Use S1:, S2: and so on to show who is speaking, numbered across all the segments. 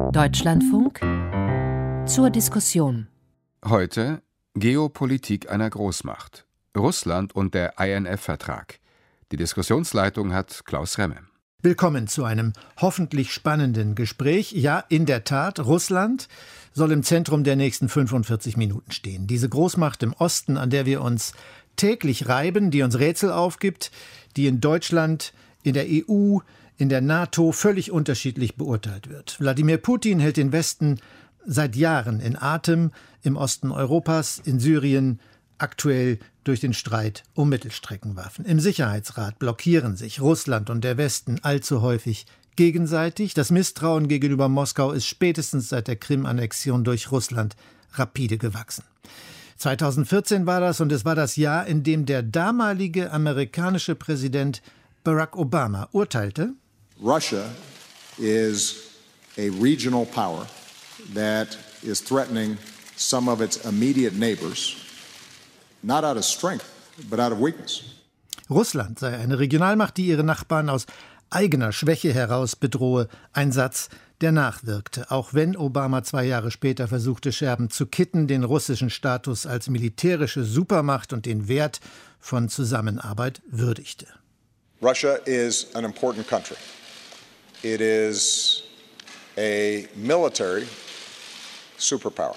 S1: Deutschlandfunk zur Diskussion.
S2: Heute Geopolitik einer Großmacht. Russland und der INF-Vertrag. Die Diskussionsleitung hat Klaus Remme.
S3: Willkommen zu einem hoffentlich spannenden Gespräch. Ja, in der Tat, Russland soll im Zentrum der nächsten 45 Minuten stehen. Diese Großmacht im Osten, an der wir uns täglich reiben, die uns Rätsel aufgibt, die in Deutschland, in der EU, in der NATO völlig unterschiedlich beurteilt wird. Wladimir Putin hält den Westen seit Jahren in Atem, im Osten Europas, in Syrien, aktuell durch den Streit um Mittelstreckenwaffen. Im Sicherheitsrat blockieren sich Russland und der Westen allzu häufig gegenseitig. Das Misstrauen gegenüber Moskau ist spätestens seit der Krim-Annexion durch Russland rapide gewachsen. 2014 war das, und es war das Jahr, in dem der damalige amerikanische Präsident Barack Obama urteilte:
S4: Russia is a regional power that is threatening some of its immediate neighbors. Not out of strength, but out of weakness.
S3: Russland sei eine Regionalmacht, die ihre Nachbarn aus eigener Schwäche heraus bedrohe. Ein Satz, der nachwirkte, auch wenn Obama 2 Jahre später versuchte, Scherben zu kitten, den russischen Status als militärische Supermacht und den Wert von Zusammenarbeit würdigte.
S4: Russia is an important country. It is a military superpower.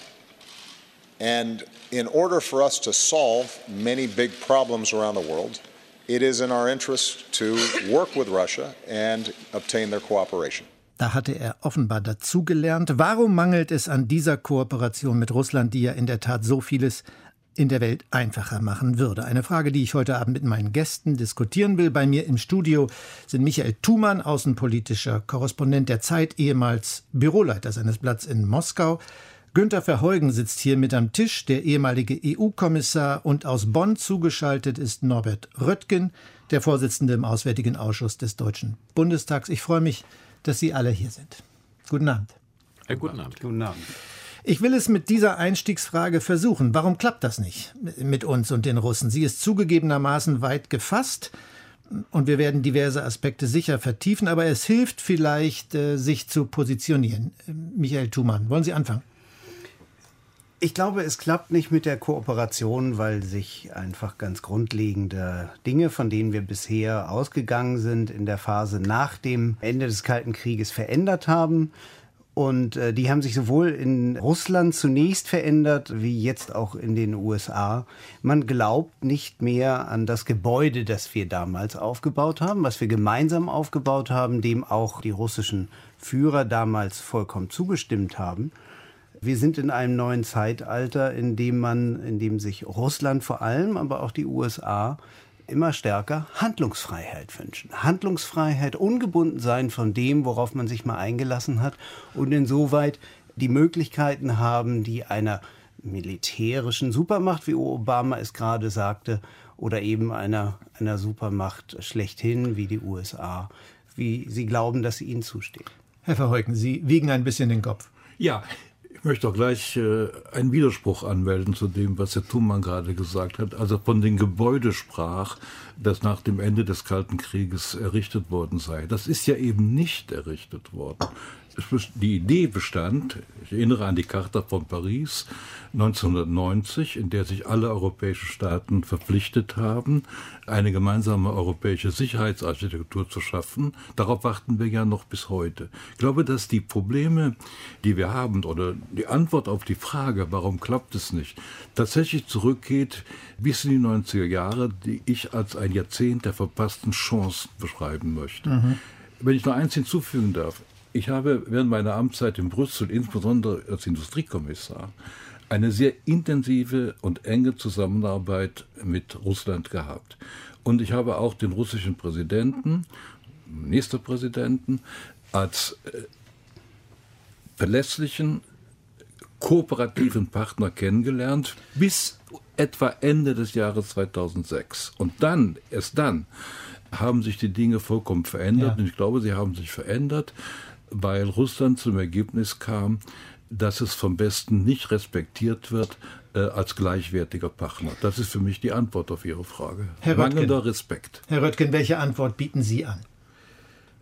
S4: And in order for us to solve many big problems around the world, it is in our interest to work with Russia and obtain their cooperation.
S3: Da hatte er offenbar dazugelernt. Warum mangelt es an dieser Kooperation mit Russland, die ja in der Tat so vieles in der Welt einfacher machen würde? Eine Frage, die ich heute Abend mit meinen Gästen diskutieren will. Bei mir im Studio sind Michael Thumann, außenpolitischer Korrespondent der Zeit, ehemals Büroleiter seines Blatts in Moskau. Günter Verheugen sitzt hier mit am Tisch, der ehemalige EU-Kommissar, und aus Bonn zugeschaltet ist Norbert Röttgen, der Vorsitzende im Auswärtigen Ausschuss des Deutschen Bundestags. Ich freue mich, dass Sie alle hier sind. Guten Abend.
S5: Guten Abend.
S6: Guten Abend.
S3: Ich will es mit dieser Einstiegsfrage versuchen. Warum klappt das nicht mit uns und den Russen? Sie ist zugegebenermaßen weit gefasst und wir werden diverse Aspekte sicher vertiefen, aber es hilft vielleicht, sich zu positionieren. Michael Thumann, wollen Sie anfangen?
S6: Ich glaube, es klappt nicht mit der Kooperation, weil sich einfach ganz grundlegende Dinge, von denen wir bisher ausgegangen sind, in der Phase nach dem Ende des Kalten Krieges verändert haben. Und die haben sich sowohl in Russland zunächst verändert, wie jetzt auch in den USA. Man glaubt nicht mehr an das Gebäude, das wir damals aufgebaut haben, was wir gemeinsam aufgebaut haben, dem auch die russischen Führer damals vollkommen zugestimmt haben. Wir sind in einem neuen Zeitalter, in dem sich Russland vor allem, aber auch die USA immer stärker Handlungsfreiheit wünschen. Handlungsfreiheit, ungebunden sein von dem, worauf man sich mal eingelassen hat, und insoweit die Möglichkeiten haben, die einer militärischen Supermacht, wie Obama es gerade sagte, oder eben einer Supermacht schlechthin, wie die USA, wie sie glauben, dass sie ihnen zusteht.
S3: Herr Verheugen, Sie wiegen ein bisschen den Kopf.
S5: Ja, ich möchte auch gleich einen Widerspruch anmelden zu dem, was Herr Thumann gerade gesagt hat. Also von dem Gebäude sprach, das nach dem Ende des Kalten Krieges errichtet worden sei. Das ist ja eben nicht errichtet worden. Die Idee bestand, ich erinnere an die Charta von Paris 1990, in der sich alle europäischen Staaten verpflichtet haben, eine gemeinsame europäische Sicherheitsarchitektur zu schaffen. Darauf warten wir ja noch bis heute. Ich glaube, dass die Probleme, die wir haben, oder die Antwort auf die Frage, warum klappt es nicht, tatsächlich zurückgeht bis in die 90er Jahre, die ich als ein Jahrzehnt der verpassten Chancen beschreiben möchte. Wenn ich noch eins hinzufügen darf: Ich habe während meiner Amtszeit in Brüssel, insbesondere als Industriekommissar, eine sehr intensive und enge Zusammenarbeit mit Russland gehabt. Und ich habe auch den russischen Präsidenten, Ministerpräsidenten, als verlässlichen, kooperativen Partner kennengelernt, bis etwa Ende des Jahres 2006. Und erst dann, haben sich die Dinge vollkommen verändert. Ja. Und ich glaube, sie haben sich verändert, weil Russland zum Ergebnis kam, dass es vom Westen nicht respektiert wird als gleichwertiger Partner. Das ist für mich die Antwort auf Ihre Frage.
S3: Herr Röttgen,
S5: mangelnder Respekt.
S3: Herr Röttgen, welche Antwort bieten Sie an?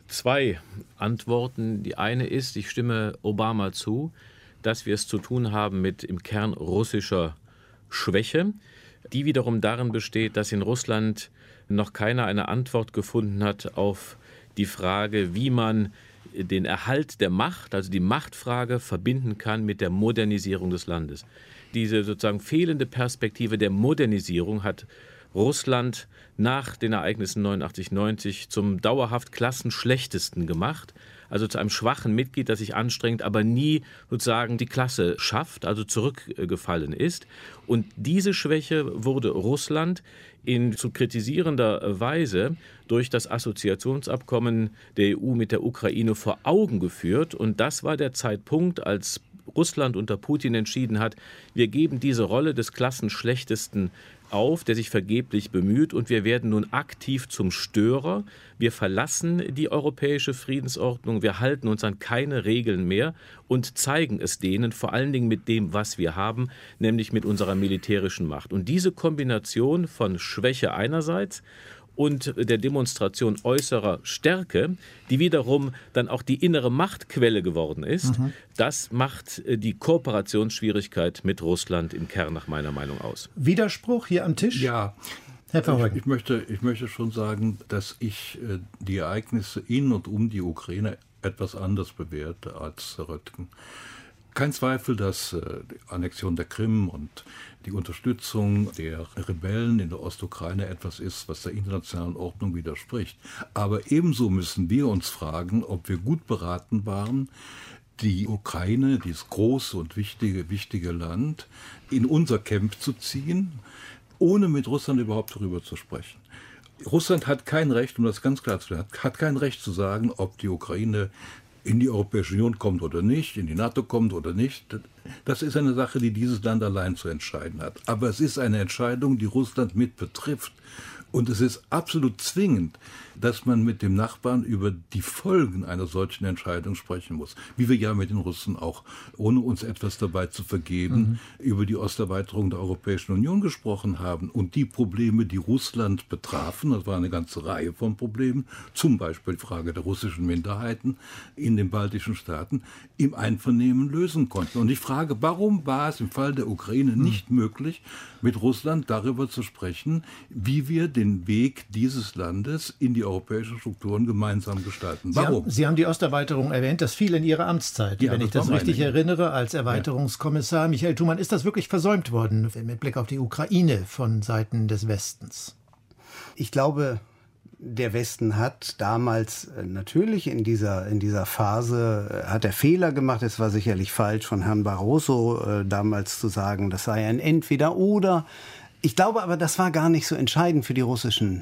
S7: 2 Antworten. Die eine ist, ich stimme Obama zu, dass wir es zu tun haben mit im Kern russischer Schwäche, die wiederum darin besteht, dass in Russland noch keiner eine Antwort gefunden hat auf die Frage, wie man den Erhalt der Macht, also die Machtfrage, verbinden kann mit der Modernisierung des Landes. Diese sozusagen fehlende Perspektive der Modernisierung hat Russland nach den Ereignissen 89-90 zum dauerhaft klassenschlechtesten gemacht, also zu einem schwachen Mitglied, das sich anstrengt, aber nie sozusagen die Klasse schafft, also zurückgefallen ist. Und diese Schwäche wurde Russland in zu kritisierender Weise durch das Assoziationsabkommen der EU mit der Ukraine vor Augen geführt. Und das war der Zeitpunkt, als Russland unter Putin entschieden hat, wir geben diese Rolle des Klassenschlechtesten auf, der sich vergeblich bemüht, und wir werden nun aktiv zum Störer. Wir verlassen die europäische Friedensordnung, wir halten uns an keine Regeln mehr und zeigen es denen, vor allen Dingen mit dem, was wir haben, nämlich mit unserer militärischen Macht. Und diese Kombination von Schwäche einerseits und der Demonstration äußerer Stärke, die wiederum dann auch die innere Machtquelle geworden ist, das macht die Kooperationsschwierigkeit mit Russland im Kern nach meiner Meinung aus.
S3: Widerspruch hier am Tisch?
S5: Ja,
S3: Herr Verheugen.
S5: ich möchte schon sagen, dass ich die Ereignisse in und um die Ukraine etwas anders bewerte als Röttgen. Kein Zweifel, dass die Annexion der Krim und die Unterstützung der Rebellen in der Ostukraine etwas ist, was der internationalen Ordnung widerspricht. Aber ebenso müssen wir uns fragen, ob wir gut beraten waren, die Ukraine, dieses große und wichtige Land, in unser Camp zu ziehen, ohne mit Russland überhaupt darüber zu sprechen. Russland hat kein Recht, um das ganz klar zu sagen, hat kein Recht zu sagen, ob die Ukraine in die Europäische Union kommt oder nicht, in die NATO kommt oder nicht. Das ist eine Sache, die dieses Land allein zu entscheiden hat. Aber es ist eine Entscheidung, die Russland mit betrifft. Und es ist absolut zwingend, dass man mit dem Nachbarn über die Folgen einer solchen Entscheidung sprechen muss. Wie wir ja mit den Russen auch, ohne uns etwas dabei zu vergeben, über die Osterweiterung der Europäischen Union gesprochen haben. Und die Probleme, die Russland betrafen, das war eine ganze Reihe von Problemen, zum Beispiel die Frage der russischen Minderheiten in den baltischen Staaten, im Einvernehmen lösen konnten. Und ich frage, warum war es im Fall der Ukraine nicht möglich, mit Russland darüber zu sprechen, wie wir den Weg dieses Landes in die europäischen Strukturen gemeinsam gestalten. Warum?
S3: Sie haben die Osterweiterung erwähnt, das fiel in Ihrer Amtszeit,
S5: Ja,
S3: wenn ich das richtig erinnere, als Erweiterungskommissar. Michael Thumann, ist das wirklich versäumt worden mit Blick auf die Ukraine von Seiten des Westens?
S6: Ich glaube, der Westen hat damals natürlich in dieser Phase, hat er Fehler gemacht. Es war sicherlich falsch von Herrn Barroso damals zu sagen, das sei ein Entweder-Oder. Ich glaube aber, das war gar nicht so entscheidend für die russischen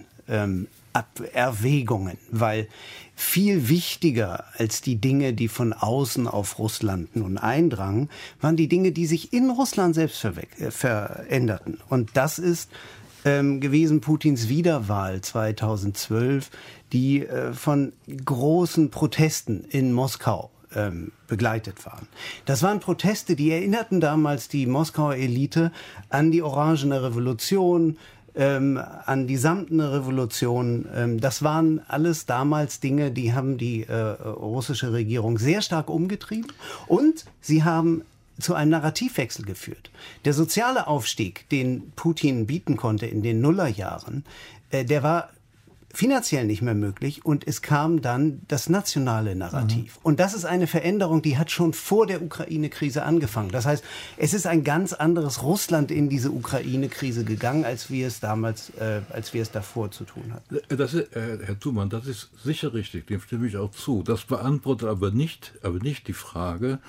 S6: Erwägungen, weil viel wichtiger als die Dinge, die von außen auf Russland nun eindrangen, waren die Dinge, die sich in Russland selbst veränderten. Und das ist gewesen Putins Wiederwahl 2012, die von großen Protesten in Moskau begleitet waren. Das waren Proteste, die erinnerten damals die Moskauer Elite an die Orangene Revolution, an die Samtene Revolution. Das waren alles damals Dinge, die haben die russische Regierung sehr stark umgetrieben, und sie haben zu einem Narrativwechsel geführt. Der soziale Aufstieg, den Putin bieten konnte in den Nullerjahren, der war finanziell nicht mehr möglich, und es kam dann das nationale Narrativ. Und das ist eine Veränderung, die hat schon vor der Ukraine-Krise angefangen. Das heißt, es ist ein ganz anderes Russland in diese Ukraine-Krise gegangen, als wir es davor zu tun hatten.
S5: Herr Thumann, das ist sicher richtig, dem stimme ich auch zu. Das beantwortet aber nicht die Frage,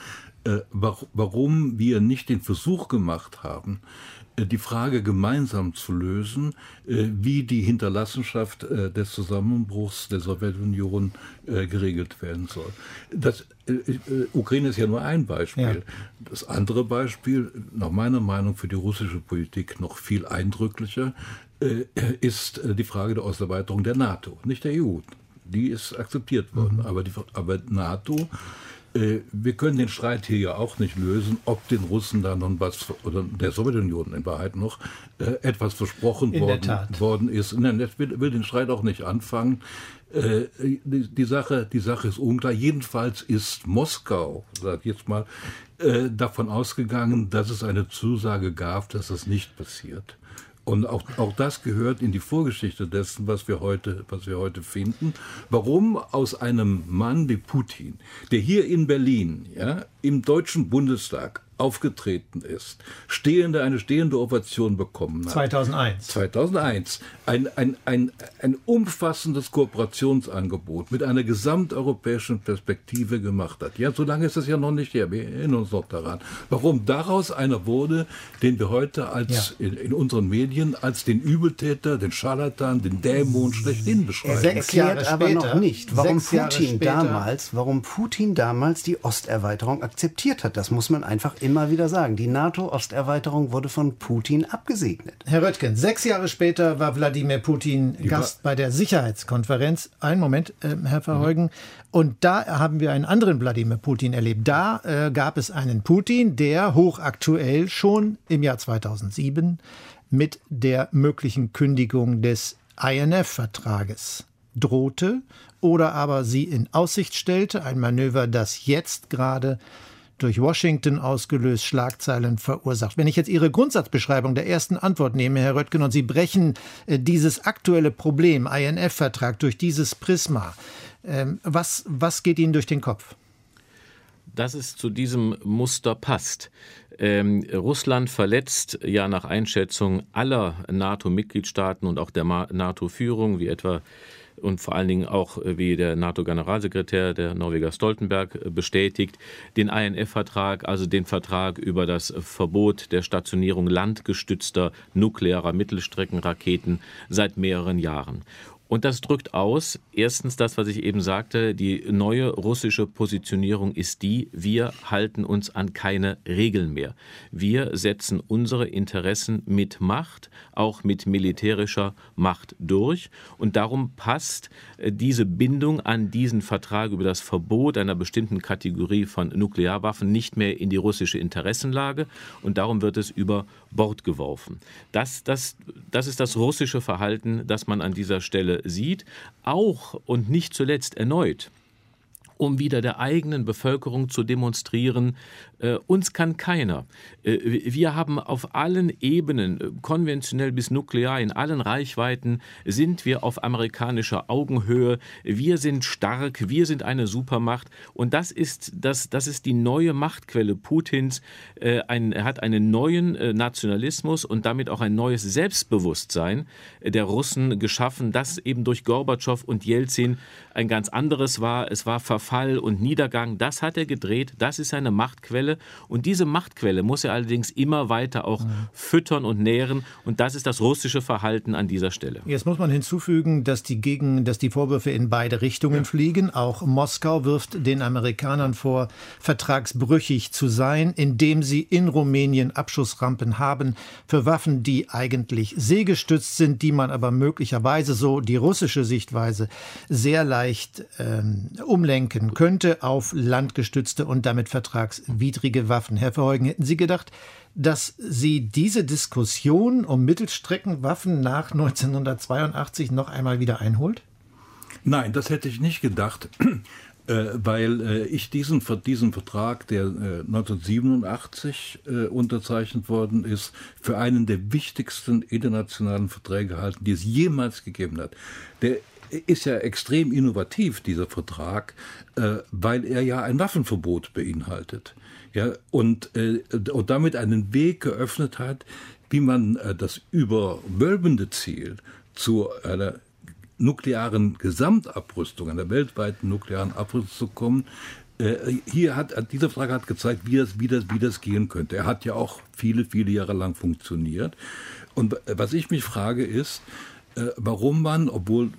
S5: warum wir nicht den Versuch gemacht haben, die Frage gemeinsam zu lösen, wie die Hinterlassenschaft des Zusammenbruchs der Sowjetunion geregelt werden soll. Ukraine ist ja nur ein Beispiel. Ja. Das andere Beispiel, nach meiner Meinung für die russische Politik noch viel eindrücklicher, ist die Frage der Osterweiterung der NATO, nicht der EU. Die ist akzeptiert worden, aber NATO. Wir können den Streit hier ja auch nicht lösen, ob den Russen da noch was, oder der Sowjetunion in Wahrheit noch, etwas versprochen worden ist. Nein, das will den Streit auch nicht anfangen. Die Sache ist unklar. Jedenfalls ist Moskau, sag ich jetzt mal, davon ausgegangen, dass es eine Zusage gab, dass das nicht passiert. Und auch das gehört in die Vorgeschichte dessen, was wir heute finden. Warum aus einem Mann wie Putin, der hier in Berlin, ja, im Deutschen Bundestag aufgetreten ist, eine stehende Ovation bekommen hat. 2001. Ein umfassendes Kooperationsangebot mit einer gesamteuropäischen Perspektive gemacht hat. Ja, so lange ist es ja noch nicht her. Wir erinnern uns noch daran. Warum daraus einer wurde, den wir heute in unseren Medien als den Übeltäter, den Scharlatan, den Dämon schlechthin beschreiben.
S6: Er erklärt aber noch nicht, warum Putin damals die Osterweiterung akzeptiert hat. Das muss man einfach immer wieder sagen. Die NATO-Osterweiterung wurde von Putin abgesegnet.
S3: Herr Röttgen, 6 Jahre später war Wladimir Putin Gast bei der Sicherheitskonferenz. Einen Moment, Herr Verheugen. Und da haben wir einen anderen Wladimir Putin erlebt. Da gab es einen Putin, der hochaktuell schon im Jahr 2007 mit der möglichen Kündigung des INF-Vertrages drohte oder aber sie in Aussicht stellte. Ein Manöver, das jetzt gerade durch Washington ausgelöst Schlagzeilen verursacht. Wenn ich jetzt Ihre Grundsatzbeschreibung der ersten Antwort nehme, Herr Röttgen, und Sie brechen dieses aktuelle Problem, INF-Vertrag, durch dieses Prisma, was geht Ihnen durch den Kopf?
S7: Dass es zu diesem Muster passt. Russland verletzt ja nach Einschätzung aller NATO-Mitgliedstaaten und auch der NATO-Führung, wie etwa und vor allen Dingen auch, wie der NATO-Generalsekretär, der Norweger Stoltenberg, bestätigt, den INF-Vertrag, also den Vertrag über das Verbot der Stationierung landgestützter nuklearer Mittelstreckenraketen seit mehreren Jahren. Und das drückt aus, erstens das, was ich eben sagte, die neue russische Positionierung ist die, wir halten uns an keine Regeln mehr. Wir setzen unsere Interessen mit Macht, auch mit militärischer Macht durch. Und darum passt diese Bindung an diesen Vertrag über das Verbot einer bestimmten Kategorie von Nuklearwaffen nicht mehr in die russische Interessenlage. Und darum wird es über Bord geworfen. Das ist das russische Verhalten, das man an dieser Stelle sieht, auch und nicht zuletzt erneut, um wieder der eigenen Bevölkerung zu demonstrieren, uns kann keiner. Wir haben auf allen Ebenen, konventionell bis nuklear, in allen Reichweiten, sind wir auf amerikanischer Augenhöhe. Wir sind stark, wir sind eine Supermacht. Und das ist die neue Machtquelle Putins. Er hat einen neuen Nationalismus und damit auch ein neues Selbstbewusstsein der Russen geschaffen, das eben durch Gorbatschow und Jelzin ein ganz anderes war. Es war Verfall und Niedergang. Das hat er gedreht. Das ist seine Machtquelle. Und diese Machtquelle muss er allerdings immer weiter auch füttern und nähren. Und das ist das russische Verhalten an dieser Stelle.
S3: Jetzt muss man hinzufügen, dass die Vorwürfe in beide Richtungen fliegen. Auch Moskau wirft den Amerikanern vor, vertragsbrüchig zu sein, indem sie in Rumänien Abschussrampen haben für Waffen, die eigentlich seegestützt sind, die man aber möglicherweise, so die russische Sichtweise, sehr leicht umlenken könnte auf landgestützte und damit vertragswidrige Waffen. Herr Verheugen, hätten Sie gedacht, dass Sie diese Diskussion um Mittelstreckenwaffen nach 1982 noch einmal wieder einholt?
S5: Nein, das hätte ich nicht gedacht, weil ich diesen Vertrag, der 1987 unterzeichnet worden ist, für einen der wichtigsten internationalen Verträge halten, die es jemals gegeben hat. Der ist ja extrem innovativ, dieser Vertrag, weil er ja ein Waffenverbot beinhaltet. Ja, und damit einen Weg geöffnet hat, wie man das überwölbende Ziel zu einer nuklearen Gesamtabrüstung, einer weltweiten nuklearen Abrüstung zu kommen. Dieser Vertrag hat gezeigt, wie das gehen könnte. Er hat ja auch viele, viele Jahre lang funktioniert. Und was ich mich frage ist, warum man, obwohl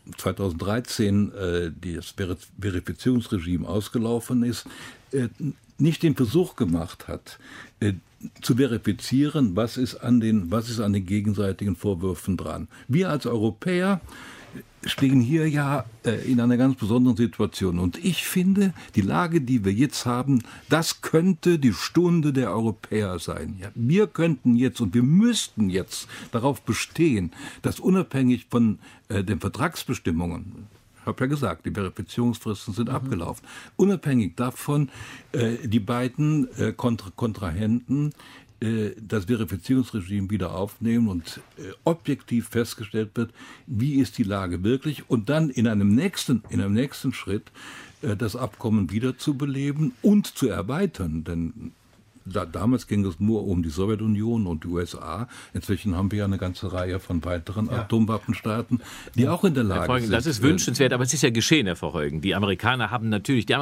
S5: 2013 das Verifizierungsregime ausgelaufen ist, nicht den Versuch gemacht hat, zu verifizieren, was ist an den gegenseitigen Vorwürfen dran. Wir als Europäer stehen hier ja in einer ganz besonderen Situation. Und ich finde, die Lage, die wir jetzt haben, das könnte die Stunde der Europäer sein. Ja, wir könnten jetzt und wir müssten jetzt darauf bestehen, dass unabhängig von den Vertragsbestimmungen, habe ja gesagt, die Verifizierungsfristen sind abgelaufen. Unabhängig davon, die beiden Kontrahenten das Verifizierungsregime wieder aufnehmen und objektiv festgestellt wird, wie ist die Lage wirklich, und dann in einem nächsten Schritt das Abkommen wiederzubeleben und zu erweitern. Denn damals ging es nur um die Sowjetunion und die USA. Inzwischen haben wir ja eine ganze Reihe von weiteren Atomwaffenstaaten, die auch in der Lage sind.
S7: Das ist wünschenswert, aber es ist ja geschehen, Herr Verheugen. Die Amerikaner haben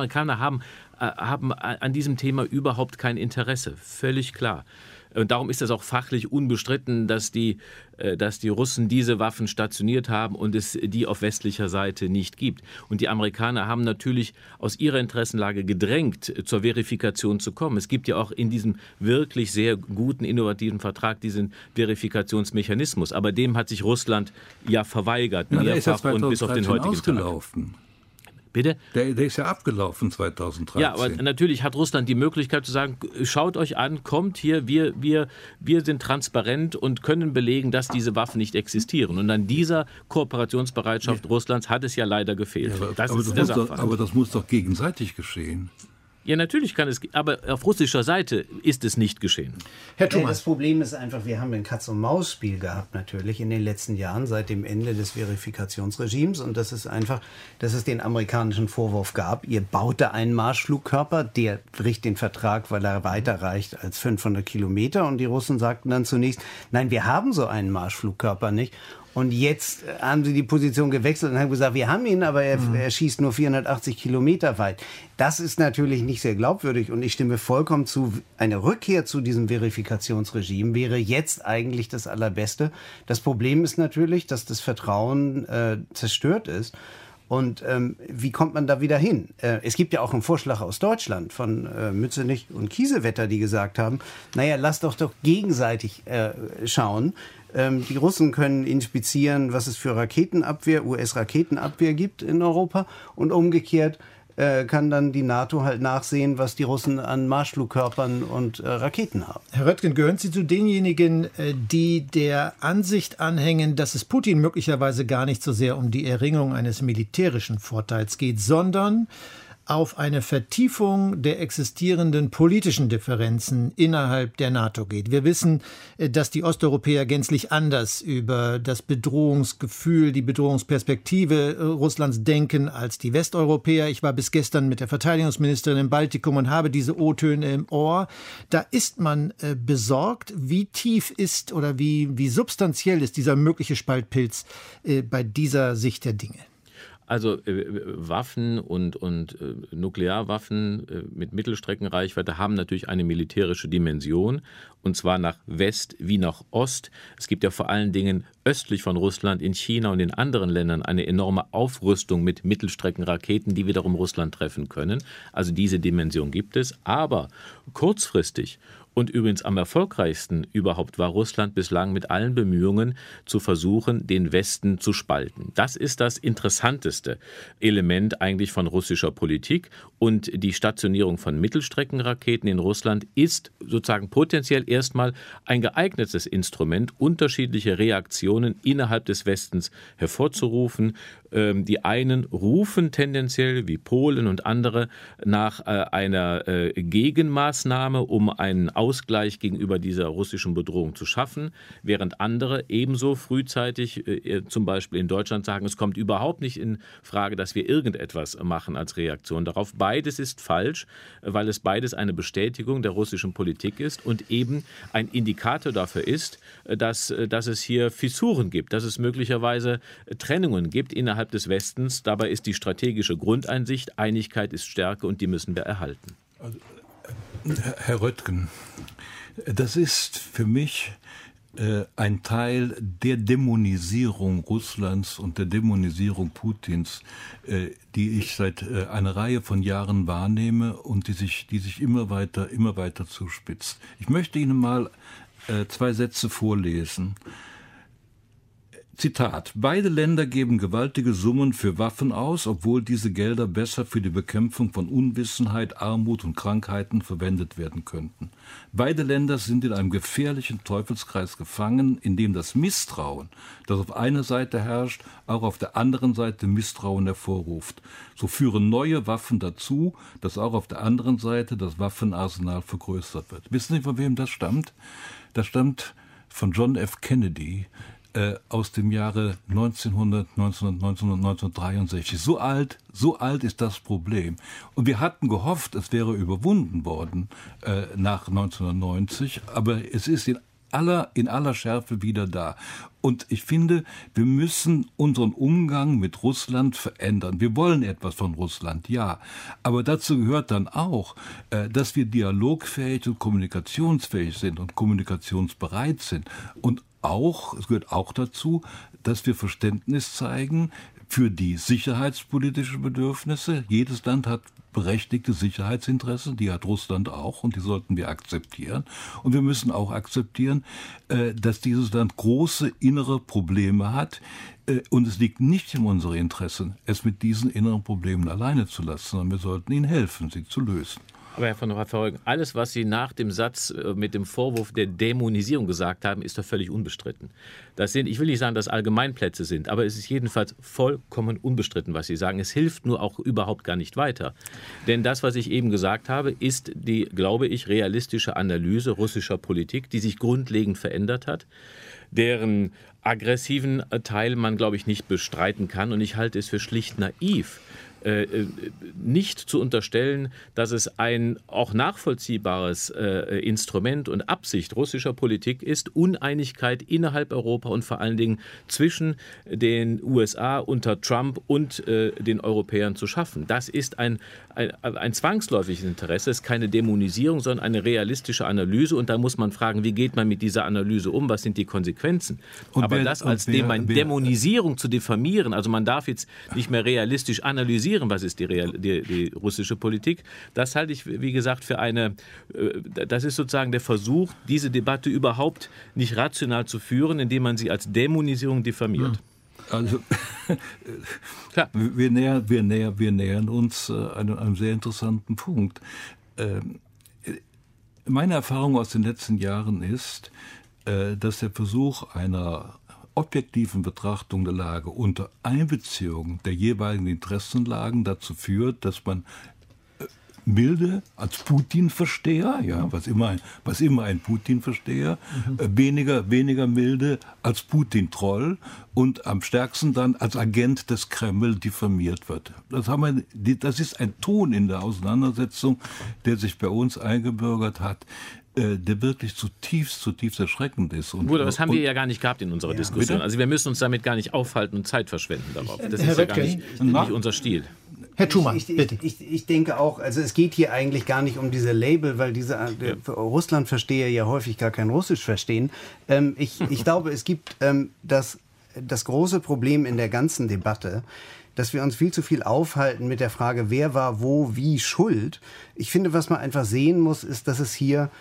S7: an diesem Thema überhaupt kein Interesse, völlig klar. Und darum ist das auch fachlich unbestritten, dass die Russen diese Waffen stationiert haben und es die auf westlicher Seite nicht gibt. Und die Amerikaner haben natürlich aus ihrer Interessenlage gedrängt, zur Verifikation zu kommen. Es gibt ja auch in diesem wirklich sehr guten, innovativen Vertrag diesen Verifikationsmechanismus. Aber dem hat sich Russland ja verweigert.
S5: Der ist ja 2013 bis auf den heutigen ausgelaufen.
S7: Tag. Bitte?
S5: Der ist ja abgelaufen 2013.
S7: Ja, aber natürlich hat Russland die Möglichkeit zu sagen, schaut euch an, kommt hier, wir sind transparent und können belegen, dass diese Waffen nicht existieren. Und an dieser Kooperationsbereitschaft Russlands hat es ja leider gefehlt.
S5: Ja, aber das muss doch gegenseitig geschehen.
S7: Ja, natürlich kann es, aber auf russischer Seite ist es nicht geschehen.
S6: Herr Thumann. Das Problem ist einfach, wir haben ein Katz-und-Maus-Spiel gehabt natürlich in den letzten Jahren seit dem Ende des Verifikationsregimes, und das ist einfach, dass es den amerikanischen Vorwurf gab, ihr baut da einen Marschflugkörper, der bricht den Vertrag, weil er weiter reicht als 500 Kilometer, und die Russen sagten dann zunächst, nein, wir haben so einen Marschflugkörper nicht. Und jetzt haben sie die Position gewechselt und haben gesagt, wir haben ihn, aber er schießt nur 480 Kilometer weit. Das ist natürlich nicht sehr glaubwürdig, und ich stimme vollkommen zu. Eine Rückkehr zu diesem Verifikationsregime wäre jetzt eigentlich das Allerbeste. Das Problem ist natürlich, dass das Vertrauen zerstört ist. Und wie kommt man da wieder hin? Es gibt ja auch einen Vorschlag aus Deutschland von Mützenich und Kiesewetter, die gesagt haben, naja, lasst doch gegenseitig schauen. Die Russen können inspizieren, was es für Raketenabwehr, US-Raketenabwehr gibt in Europa, und umgekehrt kann dann die NATO halt nachsehen, was die Russen an Marschflugkörpern und Raketen haben.
S3: Herr Röttgen, gehören Sie zu denjenigen, die der Ansicht anhängen, dass es Putin möglicherweise gar nicht so sehr um die Erringung eines militärischen Vorteils geht, sondern auf eine Vertiefung der existierenden politischen Differenzen innerhalb der NATO geht? Wir wissen, dass die Osteuropäer gänzlich anders über das Bedrohungsgefühl, die Bedrohungsperspektive Russlands denken als die Westeuropäer. Ich war bis gestern mit der Verteidigungsministerin im Baltikum und habe diese O-Töne im Ohr. Da ist man besorgt. Wie tief ist oder wie substanziell ist dieser mögliche Spaltpilz bei dieser Sicht der Dinge?
S7: Also Waffen und Nuklearwaffen mit Mittelstreckenreichweite haben natürlich eine militärische Dimension, und zwar nach West wie nach Ost. Es gibt ja vor allen Dingen östlich von Russland, in China und in anderen Ländern, eine enorme Aufrüstung mit Mittelstreckenraketen, die wiederum Russland treffen können. Also diese Dimension gibt es. Aber kurzfristig und übrigens am erfolgreichsten überhaupt war Russland bislang mit allen Bemühungen zu versuchen, den Westen zu spalten. Das ist das interessanteste Element eigentlich von russischer Politik, und die Stationierung von Mittelstreckenraketen in Russland ist sozusagen potenziell erstmal ein geeignetes Instrument, unterschiedliche Reaktionen innerhalb des Westens hervorzurufen. Die einen rufen tendenziell, wie Polen und andere, nach einer Gegenmaßnahme, um einen Ausgleich gegenüber dieser russischen Bedrohung zu schaffen, während andere ebenso frühzeitig, zum Beispiel in Deutschland, sagen, es kommt überhaupt nicht in Frage, dass wir irgendetwas machen als Reaktion darauf. Beides ist falsch, weil es beides eine Bestätigung der russischen Politik ist und eben ein Indikator dafür ist, dass es hier Fissuren gibt, dass es möglicherweise Trennungen gibt innerhalb des Westens. Dabei ist die strategische Grundeinsicht, Einigkeit ist Stärke, und die müssen wir erhalten.
S5: Also, Herr Röttgen, das ist für mich ein Teil der Dämonisierung Russlands und der Dämonisierung Putins, die ich seit einer Reihe von Jahren wahrnehme und die sich immer weiter zuspitzt. Ich möchte Ihnen mal 2 Sätze vorlesen. Zitat: Beide Länder geben gewaltige Summen für Waffen aus, obwohl diese Gelder besser für die Bekämpfung von Unwissenheit, Armut und Krankheiten verwendet werden könnten. Beide Länder sind in einem gefährlichen Teufelskreis gefangen, in dem das Misstrauen, das auf einer Seite herrscht, auch auf der anderen Seite Misstrauen hervorruft. So führen neue Waffen dazu, dass auch auf der anderen Seite das Waffenarsenal vergrößert wird. Wissen Sie, von wem das stammt? Das stammt von John F. Kennedy, aus dem Jahre 1963. So alt ist das Problem. Und wir hatten gehofft, es wäre überwunden worden nach 1990, aber es ist in aller Schärfe wieder da. Und ich finde, wir müssen unseren Umgang mit Russland verändern. Wir wollen etwas von Russland, ja. Aber dazu gehört dann auch, dass wir dialogfähig und kommunikationsfähig sind und kommunikationsbereit sind. Und es gehört auch dazu, dass wir Verständnis zeigen für die sicherheitspolitischen Bedürfnisse. Jedes Land hat berechtigte Sicherheitsinteressen, die hat Russland auch und die sollten wir akzeptieren. Und wir müssen auch akzeptieren, dass dieses Land große innere Probleme hat und es liegt nicht in unserem Interesse, es mit diesen inneren Problemen alleine zu lassen, sondern wir sollten ihnen helfen, sie zu lösen.
S7: Aber Herr von Verheugen, alles, was Sie nach dem Satz mit dem Vorwurf der Dämonisierung gesagt haben, ist doch völlig unbestritten. Ich will nicht sagen, dass Allgemeinplätze sind, aber es ist jedenfalls vollkommen unbestritten, was Sie sagen. Es hilft nur auch überhaupt gar nicht weiter. Denn das, was ich eben gesagt habe, ist die, glaube ich, realistische Analyse russischer Politik, die sich grundlegend verändert hat, deren aggressiven Teil man, glaube ich, nicht bestreiten kann. Und ich halte es für schlicht naiv, nicht zu unterstellen, dass es ein auch nachvollziehbares Instrument und Absicht russischer Politik ist, Uneinigkeit innerhalb Europa und vor allen Dingen zwischen den USA unter Trump und den Europäern zu schaffen. Das ist ein zwangsläufiges Interesse, es ist keine Dämonisierung, sondern eine realistische Analyse. Und da muss man fragen, wie geht man mit dieser Analyse um, was sind die Konsequenzen? Aber das als Dämonisierung zu diffamieren, also man darf jetzt nicht mehr realistisch analysieren, was ist die russische Politik, das halte ich, wie gesagt, für das ist sozusagen der Versuch, diese Debatte überhaupt nicht rational zu führen, indem man sie als Dämonisierung diffamiert.
S5: Also, klar. Wir nähern uns einem sehr interessanten Punkt. Meine Erfahrung aus den letzten Jahren ist, dass der Versuch einer objektiven Betrachtung der Lage unter Einbeziehung der jeweiligen Interessenlagen dazu führt, dass man milde als Putin-Versteher, ja, was immer ein Putin-Versteher, weniger milde als Putin-Troll und am stärksten dann als Agent des Kreml diffamiert wird. Das ist ein Ton in der Auseinandersetzung, der sich bei uns eingebürgert hat, der wirklich zutiefst erschreckend ist.
S7: Gut, aber das haben wir ja gar nicht gehabt in unserer Diskussion. Bitte? Also wir müssen uns damit gar nicht aufhalten und Zeit verschwenden darauf. Das ist ja gar nicht unser Stil.
S3: Herr Thumann, bitte.
S6: Ich denke auch, also es geht hier eigentlich gar nicht um diese Label, weil Russlandversteher ja häufig gar kein Russisch verstehen. Ich glaube, es gibt das große Problem in der ganzen Debatte, dass wir uns viel zu viel aufhalten mit der Frage, wer war wo, wie schuld. Ich finde, was man einfach sehen muss, ist, dass es hier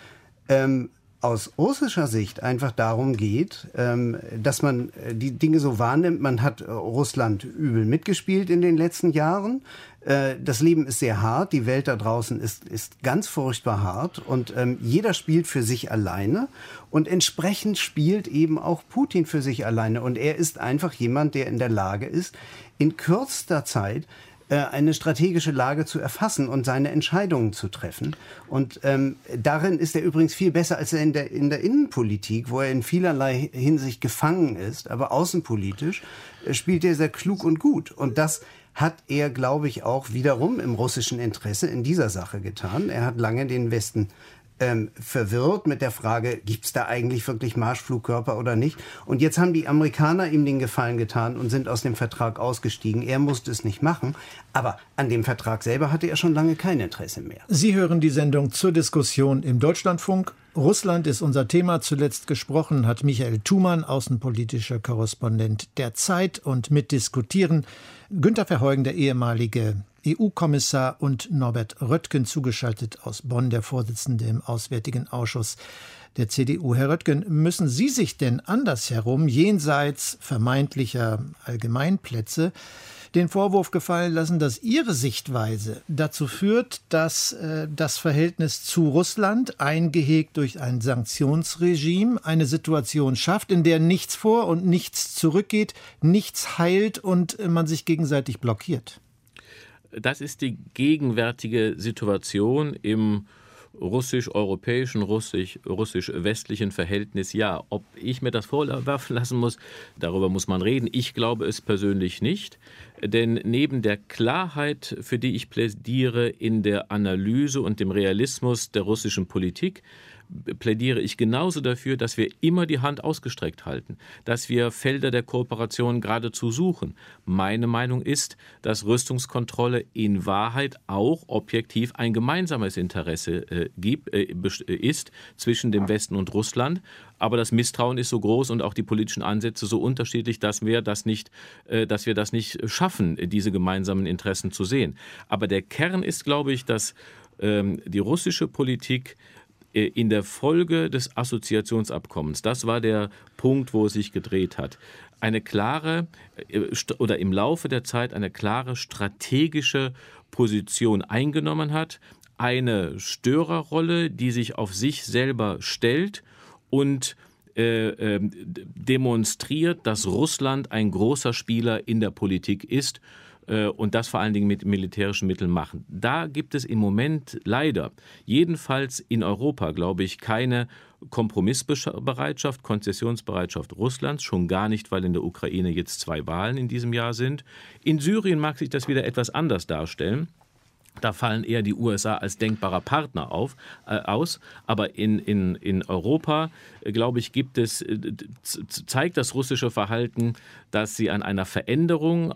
S6: aus russischer Sicht einfach darum geht, dass man die Dinge so wahrnimmt. Man hat Russland übel mitgespielt in den letzten Jahren. Das Leben ist sehr hart. Die Welt da draußen ist ganz furchtbar hart. Und jeder spielt für sich alleine. Und entsprechend spielt eben auch Putin für sich alleine. Und er ist einfach jemand, der in der Lage ist, in kürzester Zeit eine strategische Lage zu erfassen und seine Entscheidungen zu treffen. Und darin ist er übrigens viel besser als er in der Innenpolitik, wo er in vielerlei Hinsicht gefangen ist. Aber außenpolitisch spielt er sehr klug und gut. Und das hat er, glaube ich, auch wiederum im russischen Interesse in dieser Sache getan. Er hat lange den Westen verwirrt mit der Frage, gibt es da eigentlich wirklich Marschflugkörper oder nicht? Und jetzt haben die Amerikaner ihm den Gefallen getan und sind aus dem Vertrag ausgestiegen. Er musste es nicht machen, aber an dem Vertrag selber hatte er schon lange kein Interesse mehr.
S3: Sie hören die Sendung zur Diskussion im Deutschlandfunk. Russland ist unser Thema. Zuletzt gesprochen hat Michael Thumann, außenpolitischer Korrespondent der Zeit, und mitdiskutieren Günter Verheugen, der ehemalige EU-Kommissar, und Norbert Röttgen, zugeschaltet aus Bonn, der Vorsitzende im Auswärtigen Ausschuss der CDU. Herr Röttgen, müssen Sie sich denn andersherum, jenseits vermeintlicher Allgemeinplätze, den Vorwurf gefallen lassen, dass Ihre Sichtweise dazu führt, dass das Verhältnis zu Russland, eingehegt durch ein Sanktionsregime, eine Situation schafft, in der nichts vor und nichts zurückgeht, nichts heilt und man sich gegenseitig blockiert?
S7: Das ist die gegenwärtige Situation im russisch-europäischen, russisch-westlichen Verhältnis. Ja, ob ich mir das vorwerfen lassen muss, darüber muss man reden. Ich glaube es persönlich nicht, denn neben der Klarheit, für die ich plädiere in der Analyse und dem Realismus der russischen Politik, plädiere ich genauso dafür, dass wir immer die Hand ausgestreckt halten, dass wir Felder der Kooperation geradezu suchen. Meine Meinung ist, dass Rüstungskontrolle in Wahrheit auch objektiv ein gemeinsames Interesse ist zwischen dem Westen und Russland. Aber das Misstrauen ist so groß und auch die politischen Ansätze so unterschiedlich, dass wir das nicht schaffen, diese gemeinsamen Interessen zu sehen. Aber der Kern ist, glaube ich, dass die russische Politik in der Folge des Assoziationsabkommens, das war der Punkt, wo es sich gedreht hat, eine klare oder im Laufe der Zeit eine klare strategische Position eingenommen hat, eine Störerrolle, die sich auf sich selber stellt und demonstriert, dass Russland ein großer Spieler in der Politik ist und das vor allen Dingen mit militärischen Mitteln machen. Da gibt es im Moment leider, jedenfalls in Europa, glaube ich, keine Kompromissbereitschaft, Konzessionsbereitschaft Russlands, schon gar nicht, weil in der Ukraine jetzt 2 Wahlen in diesem Jahr sind. In Syrien mag sich das wieder etwas anders darstellen. Da fallen eher die USA als denkbarer Partner aus. Aber in Europa, glaube ich, zeigt das russische Verhalten, dass sie an einer Veränderung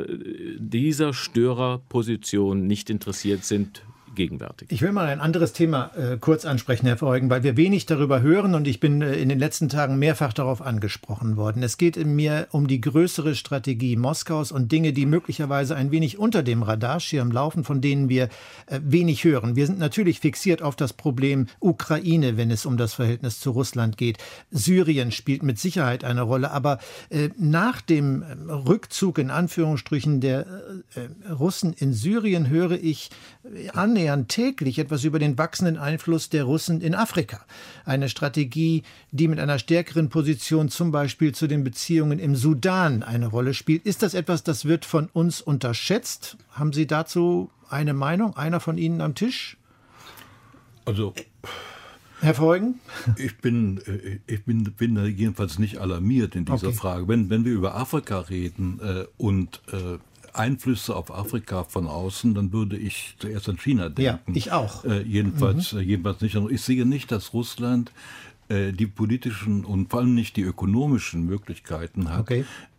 S7: dieser Störerposition nicht interessiert sind, gegenwärtig.
S3: Ich will mal ein anderes Thema kurz ansprechen, Herr Verheugen, weil wir wenig darüber hören und ich bin in den letzten Tagen mehrfach darauf angesprochen worden. Es geht mir um die größere Strategie Moskaus und Dinge, die möglicherweise ein wenig unter dem Radarschirm laufen, von denen wir wenig hören. Wir sind natürlich fixiert auf das Problem Ukraine, wenn es um das Verhältnis zu Russland geht. Syrien spielt mit Sicherheit eine Rolle, aber nach dem Rückzug in Anführungsstrichen der Russen in Syrien höre ich annähernd täglich etwas über den wachsenden Einfluss der Russen in Afrika. Eine Strategie, die mit einer stärkeren Position zum Beispiel zu den Beziehungen im Sudan eine Rolle spielt. Ist das etwas, das wird von uns unterschätzt? Haben Sie dazu eine Meinung? Einer von Ihnen am Tisch?
S5: Also,
S3: Herr Verheugen?
S5: Ich bin da jedenfalls nicht alarmiert in dieser Frage. Wenn wir über Afrika reden und Einflüsse auf Afrika von außen, dann würde ich zuerst an China denken.
S3: Ja, ich auch.
S5: Jedenfalls nicht. Ich sehe nicht, dass Russland die politischen und vor allem nicht die ökonomischen Möglichkeiten hat,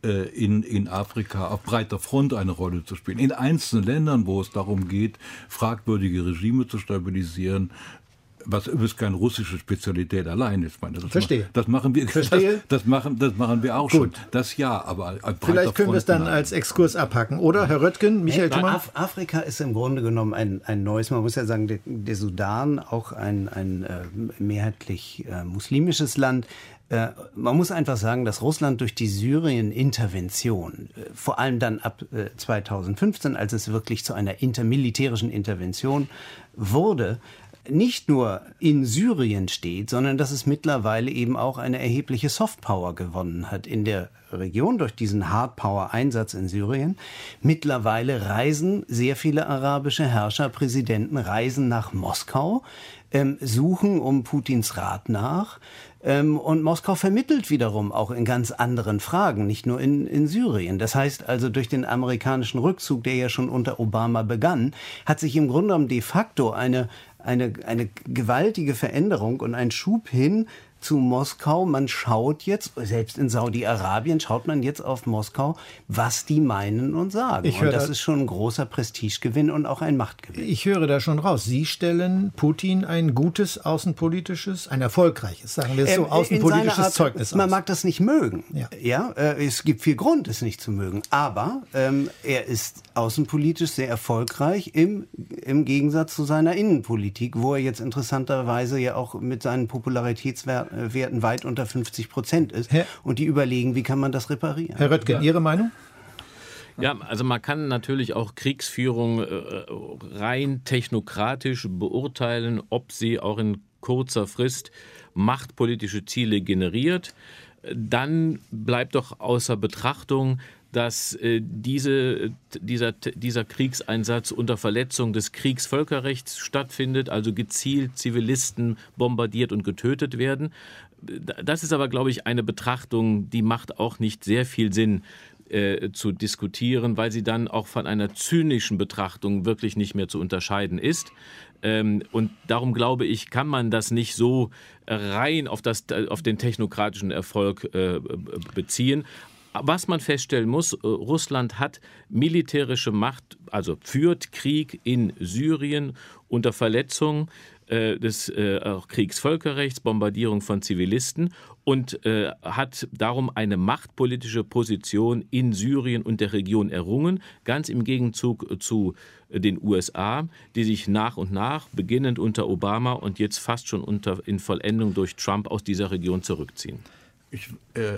S5: in Afrika auf breiter Front eine Rolle zu spielen. In einzelnen Ländern, wo es darum geht, fragwürdige Regime zu stabilisieren, was übrigens keine russische Spezialität allein ist.
S3: Verstehe.
S5: Das machen wir.
S3: Verstehe.
S5: Das machen wir auch schon. Das ja, aber
S3: vielleicht können wir es dann als Exkurs abhacken, oder, Herr Röttgen? Michael Thumann?
S6: Afrika ist im Grunde genommen ein neues, man muss ja sagen, der Sudan, auch ein mehrheitlich muslimisches Land. Man muss einfach sagen, dass Russland durch die Syrien-Intervention, vor allem dann ab 2015, als es wirklich zu einer militärischen Intervention wurde, nicht nur in Syrien steht, sondern dass es mittlerweile eben auch eine erhebliche Softpower gewonnen hat in der Region durch diesen Hardpower-Einsatz in Syrien. Mittlerweile reisen sehr viele arabische Herrscher, Präsidenten reisen nach Moskau, suchen um Putins Rat nach. Und Moskau vermittelt wiederum auch in ganz anderen Fragen, nicht nur in Syrien. Das heißt also, durch den amerikanischen Rückzug, der ja schon unter Obama begann, hat sich im Grunde genommen de facto eine gewaltige Veränderung und ein Schub hin zu Moskau. Man schaut jetzt, selbst in Saudi-Arabien schaut man jetzt auf Moskau, was die meinen und sagen. Und das ist schon ein großer Prestigegewinn und auch ein Machtgewinn.
S3: Ich höre da schon raus. Sie stellen Putin ein gutes außenpolitisches, ein erfolgreiches, sagen wir es so, außenpolitisches Zeugnis aus.
S6: Man mag das nicht mögen. Ja, es gibt viel Grund, es nicht zu mögen. Aber er ist außenpolitisch sehr erfolgreich im Gegensatz zu seiner Innenpolitik, wo er jetzt interessanterweise ja auch mit seinen Popularitätswerten weit unter 50% ist. Und die überlegen, wie kann man das reparieren.
S3: Herr Röttgen, Ihre Meinung?
S7: Ja, also man kann natürlich auch Kriegsführung rein technokratisch beurteilen, ob sie auch in kurzer Frist machtpolitische Ziele generiert. Dann bleibt doch außer Betrachtung, dass dieser Kriegseinsatz unter Verletzung des Kriegsvölkerrechts stattfindet, also gezielt Zivilisten bombardiert und getötet werden. Das ist aber, glaube ich, eine Betrachtung, die macht auch nicht sehr viel Sinn zu diskutieren, weil sie dann auch von einer zynischen Betrachtung wirklich nicht mehr zu unterscheiden ist. Und darum glaube ich, kann man das nicht so rein auf den technokratischen Erfolg beziehen. Was man feststellen muss, Russland hat militärische Macht, also führt Krieg in Syrien unter Verletzung des Kriegsvölkerrechts, Bombardierung von Zivilisten und hat darum eine machtpolitische Position in Syrien und der Region errungen, ganz im Gegenzug zu den USA, die sich nach und nach, beginnend unter Obama und jetzt fast schon in Vollendung durch Trump aus dieser Region zurückziehen.
S5: Ich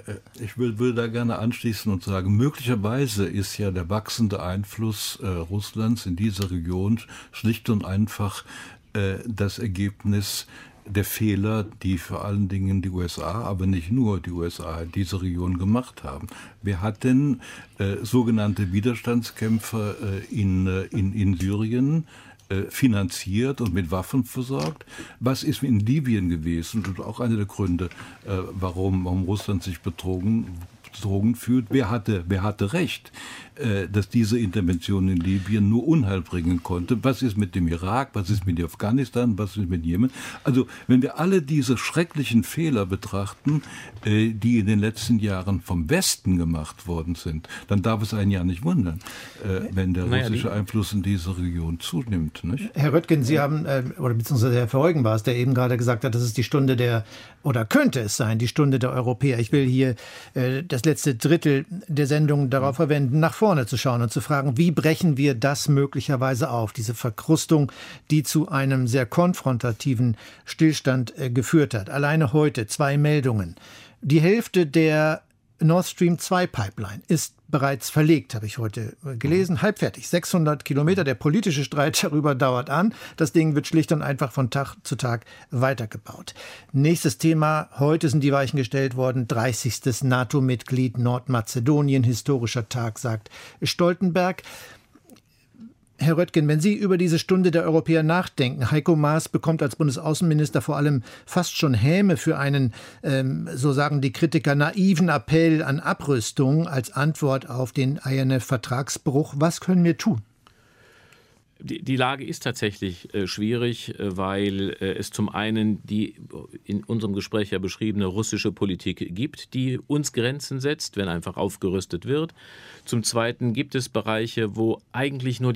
S5: will da gerne anschließen und sagen, möglicherweise ist ja der wachsende Einfluss Russlands in dieser Region schlicht und einfach das Ergebnis der Fehler, die vor allen Dingen die USA, aber nicht nur die USA, diese Region gemacht haben. Wer hat denn sogenannte Widerstandskämpfer in Syrien finanziert und mit Waffen versorgt? Was ist in Libyen gewesen? Das ist auch einer der Gründe, warum Russland sich betrogen fühlt. Wer hatte recht, dass diese Intervention in Libyen nur Unheil bringen konnte? Was ist mit dem Irak? Was ist mit Afghanistan? Was ist mit Jemen? Also wenn wir alle diese schrecklichen Fehler betrachten, die in den letzten Jahren vom Westen gemacht worden sind, dann darf es einen ja nicht wundern, wenn der russische Einfluss in dieser Region zunimmt. Nicht?
S3: Herr Röttgen, Sie haben, oder beziehungsweise Herr Verheugen war es, der eben gerade gesagt hat, das ist die Stunde oder könnte es sein, die Stunde der Europäer. Ich will hier das letzte Drittel der Sendung darauf verwenden, nach vorne zu schauen und zu fragen, wie brechen wir das möglicherweise auf, diese Verkrustung, die zu einem sehr konfrontativen Stillstand geführt hat. Alleine heute 2 Meldungen. Die Hälfte der Nord Stream 2 Pipeline ist bereits verlegt, habe ich heute gelesen, halbfertig. 600 Kilometer. Der politische Streit darüber dauert an. Das Ding wird schlicht und einfach von Tag zu Tag weitergebaut. Nächstes Thema. Heute sind die Weichen gestellt worden. 30. NATO-Mitglied Nordmazedonien. Historischer Tag, sagt Stoltenberg. Herr Röttgen, wenn Sie über diese Stunde der Europäer nachdenken, Heiko Maas bekommt als Bundesaußenminister vor allem fast schon Häme für einen, so sagen die Kritiker, naiven Appell an Abrüstung als Antwort auf den INF-Vertragsbruch. Was können wir tun?
S7: Die Lage ist tatsächlich schwierig, weil es zum einen die in unserem Gespräch ja beschriebene russische Politik gibt, die uns Grenzen setzt, wenn einfach aufgerüstet wird. Zum Zweiten gibt es Bereiche, wo eigentlich nur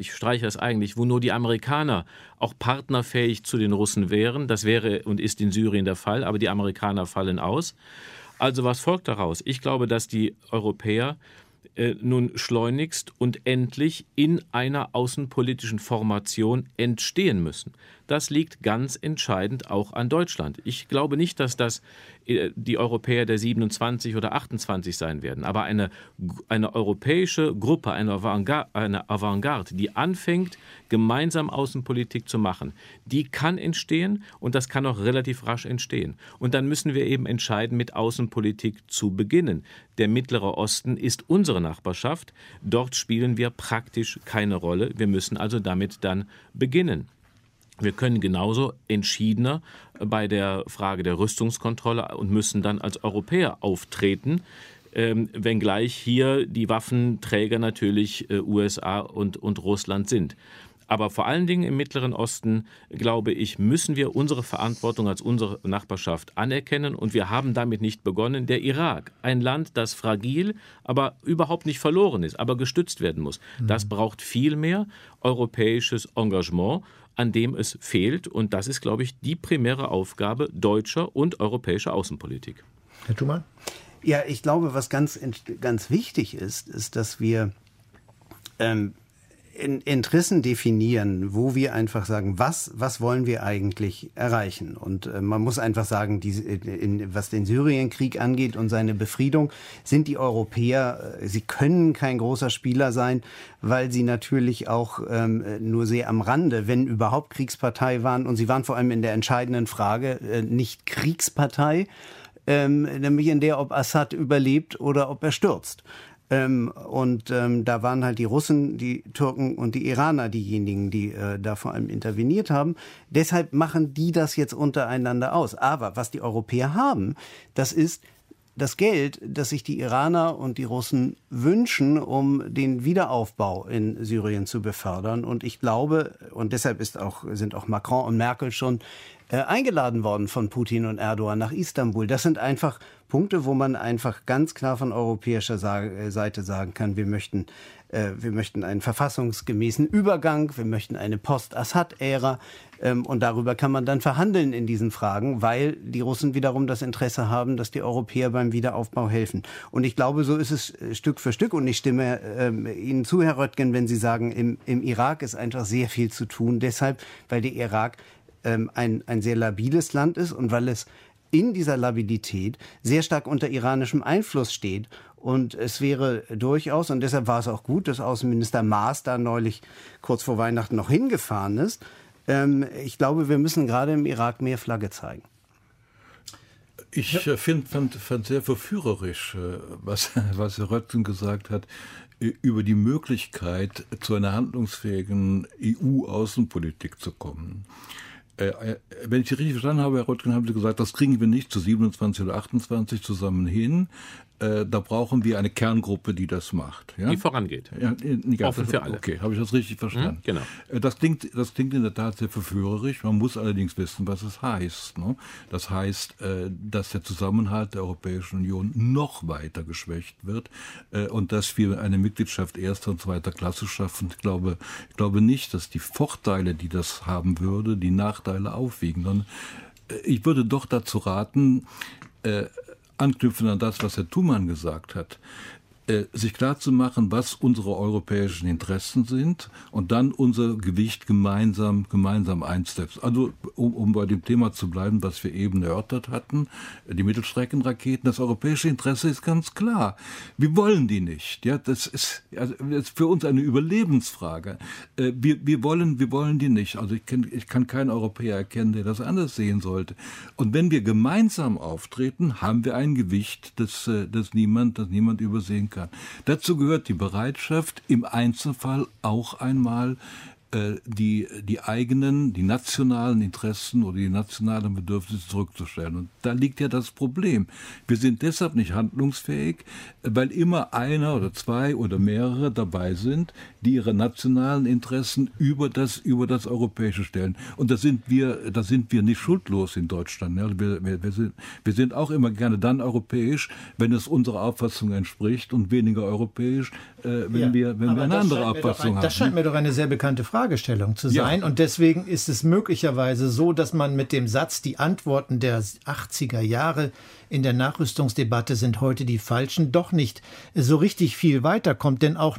S7: wo nur die Amerikaner auch partnerfähig zu den Russen wären. Das wäre und ist in Syrien der Fall, aber die Amerikaner fallen aus. Also was folgt daraus? Ich glaube, dass die Europäer nun schleunigst und endlich in einer außenpolitischen Formation entstehen müssen. Das liegt ganz entscheidend auch an Deutschland. Ich glaube nicht, dass das die Europäer der 27 oder 28 sein werden, aber eine europäische Gruppe, eine Avantgarde, die anfängt, gemeinsam Außenpolitik zu machen, die kann entstehen und das kann auch relativ rasch entstehen. Und dann müssen wir eben entscheiden, mit Außenpolitik zu beginnen. Der Mittlere Osten ist unsere Nachbarschaft. Dort spielen wir praktisch keine Rolle. Wir müssen also damit dann beginnen. Wir können genauso entschiedener bei der Frage der Rüstungskontrolle und müssen dann als Europäer auftreten, wenngleich hier die Waffenträger natürlich USA und Russland sind. Aber vor allen Dingen im Mittleren Osten, glaube ich, müssen wir unsere Verantwortung als unsere Nachbarschaft anerkennen. Und wir haben damit nicht begonnen. Der Irak, ein Land, das fragil, aber überhaupt nicht verloren ist, aber gestützt werden muss. Das braucht viel mehr europäisches Engagement, an dem es fehlt. Und das ist, glaube ich, die primäre Aufgabe deutscher und europäischer Außenpolitik.
S3: Herr Thumann?
S6: Ja, ich glaube, was ganz wichtig ist, dass wir Interessen definieren, wo wir einfach sagen, was wollen wir eigentlich erreichen? Und man muss einfach sagen, was den Syrienkrieg angeht und seine Befriedung, sind die Europäer, sie können kein großer Spieler sein, weil sie natürlich auch nur sehr am Rande, wenn überhaupt, Kriegspartei waren. Und sie waren vor allem in der entscheidenden Frage nicht Kriegspartei, nämlich in der, ob Assad überlebt oder ob er stürzt. Da waren halt die Russen, die Türken und die Iraner diejenigen, die da vor allem interveniert haben. Deshalb machen die das jetzt untereinander aus. Aber was die Europäer haben, das ist das Geld, das sich die Iraner und die Russen wünschen, um den Wiederaufbau in Syrien zu befördern. Und ich glaube, und deshalb sind auch Macron und Merkel schon eingeladen worden von Putin und Erdogan nach Istanbul. Das sind einfach Punkte, wo man einfach ganz klar von europäischer Seite sagen kann, wir möchten einen verfassungsgemäßen Übergang, wir möchten eine Post-Assad-Ära und darüber kann man dann verhandeln in diesen Fragen, weil die Russen wiederum das Interesse haben, dass die Europäer beim Wiederaufbau helfen. Und ich glaube, so ist es Stück für Stück und ich stimme Ihnen zu, Herr Röttgen, wenn Sie sagen, im Irak ist einfach sehr viel zu tun, deshalb, weil der Irak ein sehr labiles Land ist und weil es in dieser Labilität sehr stark unter iranischem Einfluss steht. Und es wäre durchaus, und deshalb war es auch gut, dass Außenminister Maas da neulich kurz vor Weihnachten noch hingefahren ist. Ich glaube, wir müssen gerade im Irak mehr Flagge zeigen.
S5: Ich fand sehr verführerisch, was Herr Röttgen gesagt hat, über die Möglichkeit, zu einer handlungsfähigen EU-Außenpolitik zu kommen. Wenn ich Sie richtig verstanden habe, Herr Röttgen, haben Sie gesagt, das kriegen wir nicht zu 27 oder 28 zusammen hin. Da brauchen wir eine Kerngruppe, die das macht. Ja?
S7: Die vorangeht.
S5: Ja,
S7: offen für alle.
S5: Okay, habe ich das richtig verstanden?
S7: Genau.
S5: Das klingt in der Tat sehr verführerisch. Man muss allerdings wissen, was es heißt. Ne? Das heißt, dass der Zusammenhalt der Europäischen Union noch weiter geschwächt wird und dass wir eine Mitgliedschaft erster und zweiter Klasse schaffen. Ich glaube nicht, dass die Vorteile, die das haben würde, die Nachteile aufwiegen. Sondern ich würde doch dazu raten, anknüpfen an das, was Herr Thumann gesagt hat, sich klarzumachen, was unsere europäischen Interessen sind und dann unser Gewicht gemeinsam einsetzen. Also um bei dem Thema zu bleiben, was wir eben erörtert hatten, die Mittelstreckenraketen, das europäische Interesse ist ganz klar. Wir wollen die nicht. Ja, das ist für uns eine Überlebensfrage. Wir wollen die nicht. Also ich kann keinen Europäer erkennen, der das anders sehen sollte. Und wenn wir gemeinsam auftreten, haben wir ein Gewicht, das niemand übersehen kann. Dazu gehört die Bereitschaft, im Einzelfall auch einmal die nationalen Interessen oder die nationalen Bedürfnisse zurückzustellen. Und da liegt ja das Problem. Wir sind deshalb nicht handlungsfähig, weil immer einer oder zwei oder mehrere dabei sind, die ihre nationalen Interessen über das Europäische stellen. Und da sind wir nicht schuldlos in Deutschland. Ja, wir sind auch immer gerne dann europäisch, wenn es unserer Auffassung entspricht und weniger europäisch, wenn wir eine andere Auffassung haben.
S3: Das scheint mir doch eine sehr bekannte Fragestellung zu sein. Ja. Und deswegen ist es möglicherweise so, dass man mit dem Satz, die Antworten der 80er Jahre in der Nachrüstungsdebatte sind heute die falschen, doch nicht so richtig viel weiterkommt. Denn auch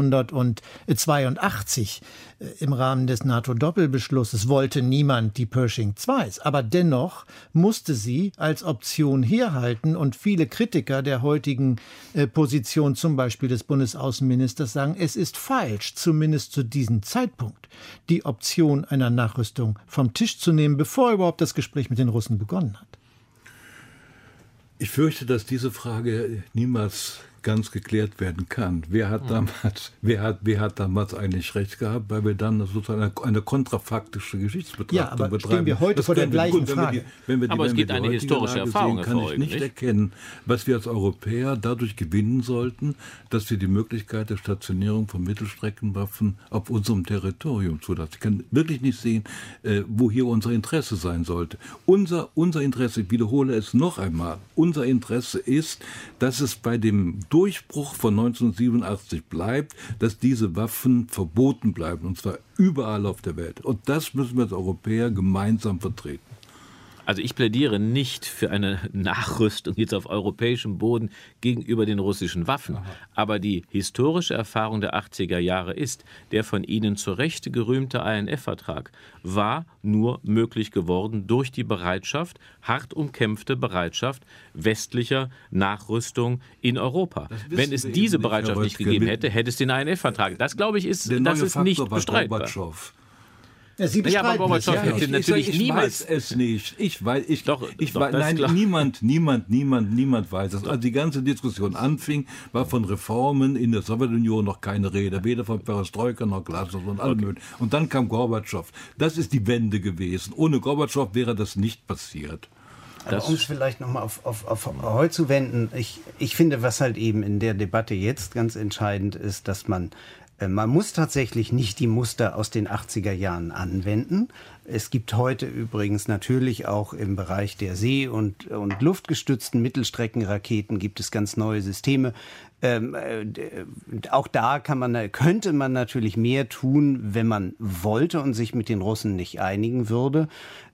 S3: 1982 im Rahmen des NATO-Doppelbeschlusses wollte niemand die Pershing IIs. Aber dennoch musste sie als Option herhalten. Und viele Kritiker der heutigen Position, zum Beispiel des Bundesaußenministers, sagen, es ist falsch, zumindest zu diesem Zeitpunkt, die Option einer Nachrüstung vom Tisch zu nehmen, bevor überhaupt das Gespräch mit den Russen begonnen hat.
S5: Ich fürchte, dass diese Frage niemals ganz geklärt werden kann. Wer hat damals eigentlich recht gehabt, weil wir dann sozusagen eine kontrafaktische Geschichtsbetrachtung betreiben.
S3: Stehen wir heute vor der gleichen Frage.
S7: Aber es gibt eine historische Erfahrung,
S5: kann ich nicht erkennen, was wir als Europäer dadurch gewinnen sollten, dass wir die Möglichkeit der Stationierung von Mittelstreckenwaffen auf unserem Territorium zulassen. Ich kann wirklich nicht sehen, wo hier unser Interesse sein sollte. Unser Interesse, ich wiederhole es noch einmal, unser Interesse ist, dass es bei dem Durchbruch von 1987 bleibt, dass diese Waffen verboten bleiben, und zwar überall auf der Welt. Und das müssen wir als Europäer gemeinsam vertreten.
S7: Also ich plädiere nicht für eine Nachrüstung jetzt auf europäischem Boden gegenüber den russischen Waffen. Aber die historische Erfahrung der 80er Jahre ist, der von Ihnen zu Recht gerühmte INF-Vertrag war nur möglich geworden durch die Bereitschaft, hart umkämpfte Bereitschaft westlicher Nachrüstung in Europa. Wenn es diese Bereitschaft nicht gegeben hätte, hätte es den INF-Vertrag. Das, glaube ich, ist nicht bestreitbar.
S3: Ja, Sie bestreiten
S7: ich weiß
S5: es nicht. Niemand weiß es. Als die ganze Diskussion anfing, war von Reformen in der Sowjetunion noch keine Rede, weder von Perestroika noch Glasnost und allem möglichen. Und dann kam Gorbatschow. Das ist die Wende gewesen. Ohne Gorbatschow wäre das nicht passiert.
S6: Aber um es vielleicht nochmal auf heute zu wenden, ich finde, was halt eben in der Debatte jetzt ganz entscheidend ist, dass man muss tatsächlich nicht die Muster aus den 80er Jahren anwenden. Es gibt heute übrigens natürlich auch im Bereich der See- und luftgestützten Mittelstreckenraketen gibt es ganz neue Systeme. Auch da könnte man natürlich mehr tun, wenn man wollte und sich mit den Russen nicht einigen würde.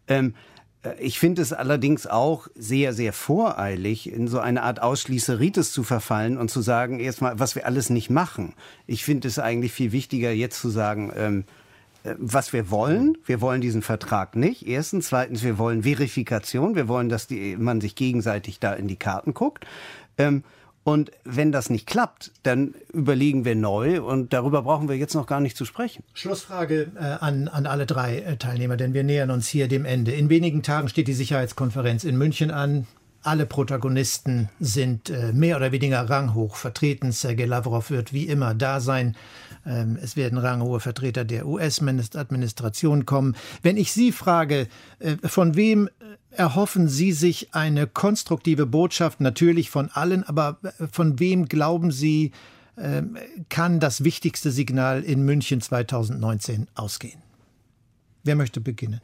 S6: Ich finde es allerdings auch sehr, sehr voreilig, in so eine Art Ausschließeritis zu verfallen und zu sagen, erstmal, was wir alles nicht machen. Ich finde es eigentlich viel wichtiger, jetzt zu sagen, was wir wollen. Wir wollen diesen Vertrag nicht. Erstens. Zweitens, wir wollen Verifikation. Wir wollen, dass man sich gegenseitig da in die Karten guckt. Und wenn das nicht klappt, dann überlegen wir neu und darüber brauchen wir jetzt noch gar nicht zu sprechen.
S3: Schlussfrage an alle drei Teilnehmer, denn wir nähern uns hier dem Ende. In wenigen Tagen steht die Sicherheitskonferenz in München an. Alle Protagonisten sind mehr oder weniger ranghoch vertreten. Sergei Lavrov wird wie immer da sein. Es werden ranghohe Vertreter der US-Administration kommen. Wenn ich Sie frage, von wem erhoffen Sie sich eine konstruktive Botschaft? Natürlich von allen, aber von wem glauben Sie, kann das wichtigste Signal in München 2019 ausgehen? Wer möchte beginnen?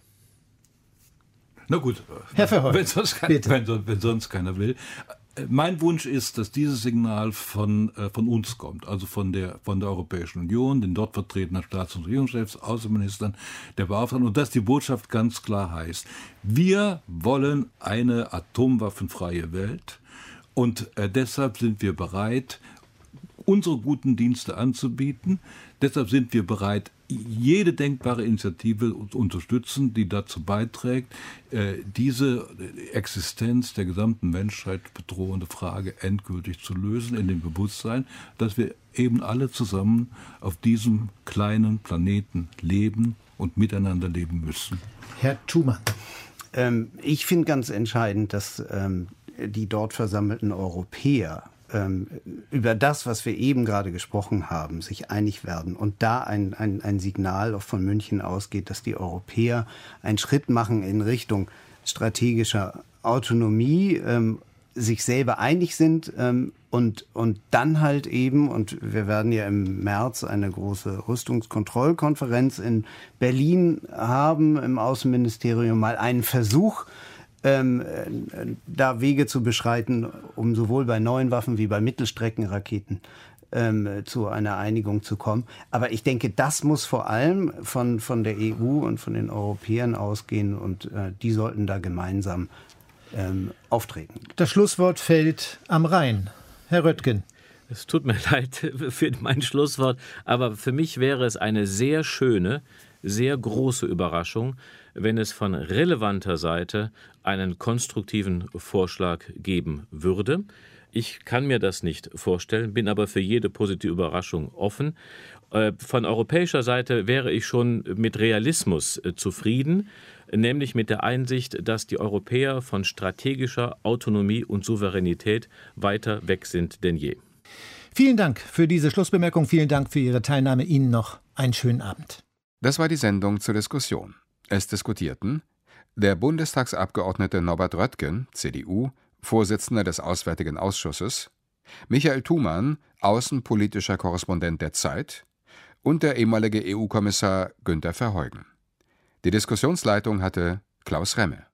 S5: Na gut,
S3: Herr Verheugen,
S5: wenn sonst keiner will. Mein Wunsch ist, dass dieses Signal von uns kommt, also von der Europäischen Union, den dort vertretenen Staats- und Regierungschefs, Außenministern, der Beauftragten, und dass die Botschaft ganz klar heißt: Wir wollen eine atomwaffenfreie Welt und deshalb sind wir bereit, unsere guten Dienste anzubieten. Deshalb sind wir bereit, jede denkbare Initiative zu unterstützen, die dazu beiträgt, diese Existenz der gesamten Menschheit bedrohende Frage endgültig zu lösen, in dem Bewusstsein, dass wir eben alle zusammen auf diesem kleinen Planeten leben und miteinander leben müssen.
S3: Herr Thumann.
S6: Ich finde ganz entscheidend, dass die dort versammelten Europäer über das, was wir eben gerade gesprochen haben, sich einig werden und da ein Signal auch von München ausgeht, dass die Europäer einen Schritt machen in Richtung strategischer Autonomie, sich selber einig sind und dann halt eben, und wir werden ja im März eine große Rüstungskontrollkonferenz in Berlin haben, im Außenministerium mal einen Versuch, da Wege zu beschreiten, um sowohl bei neuen Waffen wie bei Mittelstreckenraketen zu einer Einigung zu kommen. Aber ich denke, das muss vor allem von der EU und von den Europäern ausgehen und die sollten da gemeinsam auftreten.
S3: Das Schlusswort fällt am Rhein. Herr Röttgen.
S7: Es tut mir leid für mein Schlusswort, aber für mich wäre es eine sehr schöne, sehr große Überraschung, wenn es von relevanter Seite einen konstruktiven Vorschlag geben würde. Ich kann mir das nicht vorstellen, bin aber für jede positive Überraschung offen. Von europäischer Seite wäre ich schon mit Realismus zufrieden, nämlich mit der Einsicht, dass die Europäer von strategischer Autonomie und Souveränität weiter weg sind denn je.
S3: Vielen Dank für diese Schlussbemerkung. Vielen Dank für Ihre Teilnahme. Ihnen noch einen schönen Abend.
S2: Das war die Sendung zur Diskussion. Es diskutierten der Bundestagsabgeordnete Norbert Röttgen, CDU, Vorsitzender des Auswärtigen Ausschusses, Michael Thumann, außenpolitischer Korrespondent der Zeit, und der ehemalige EU-Kommissar Günter Verheugen. Die Diskussionsleitung hatte Klaus Remme.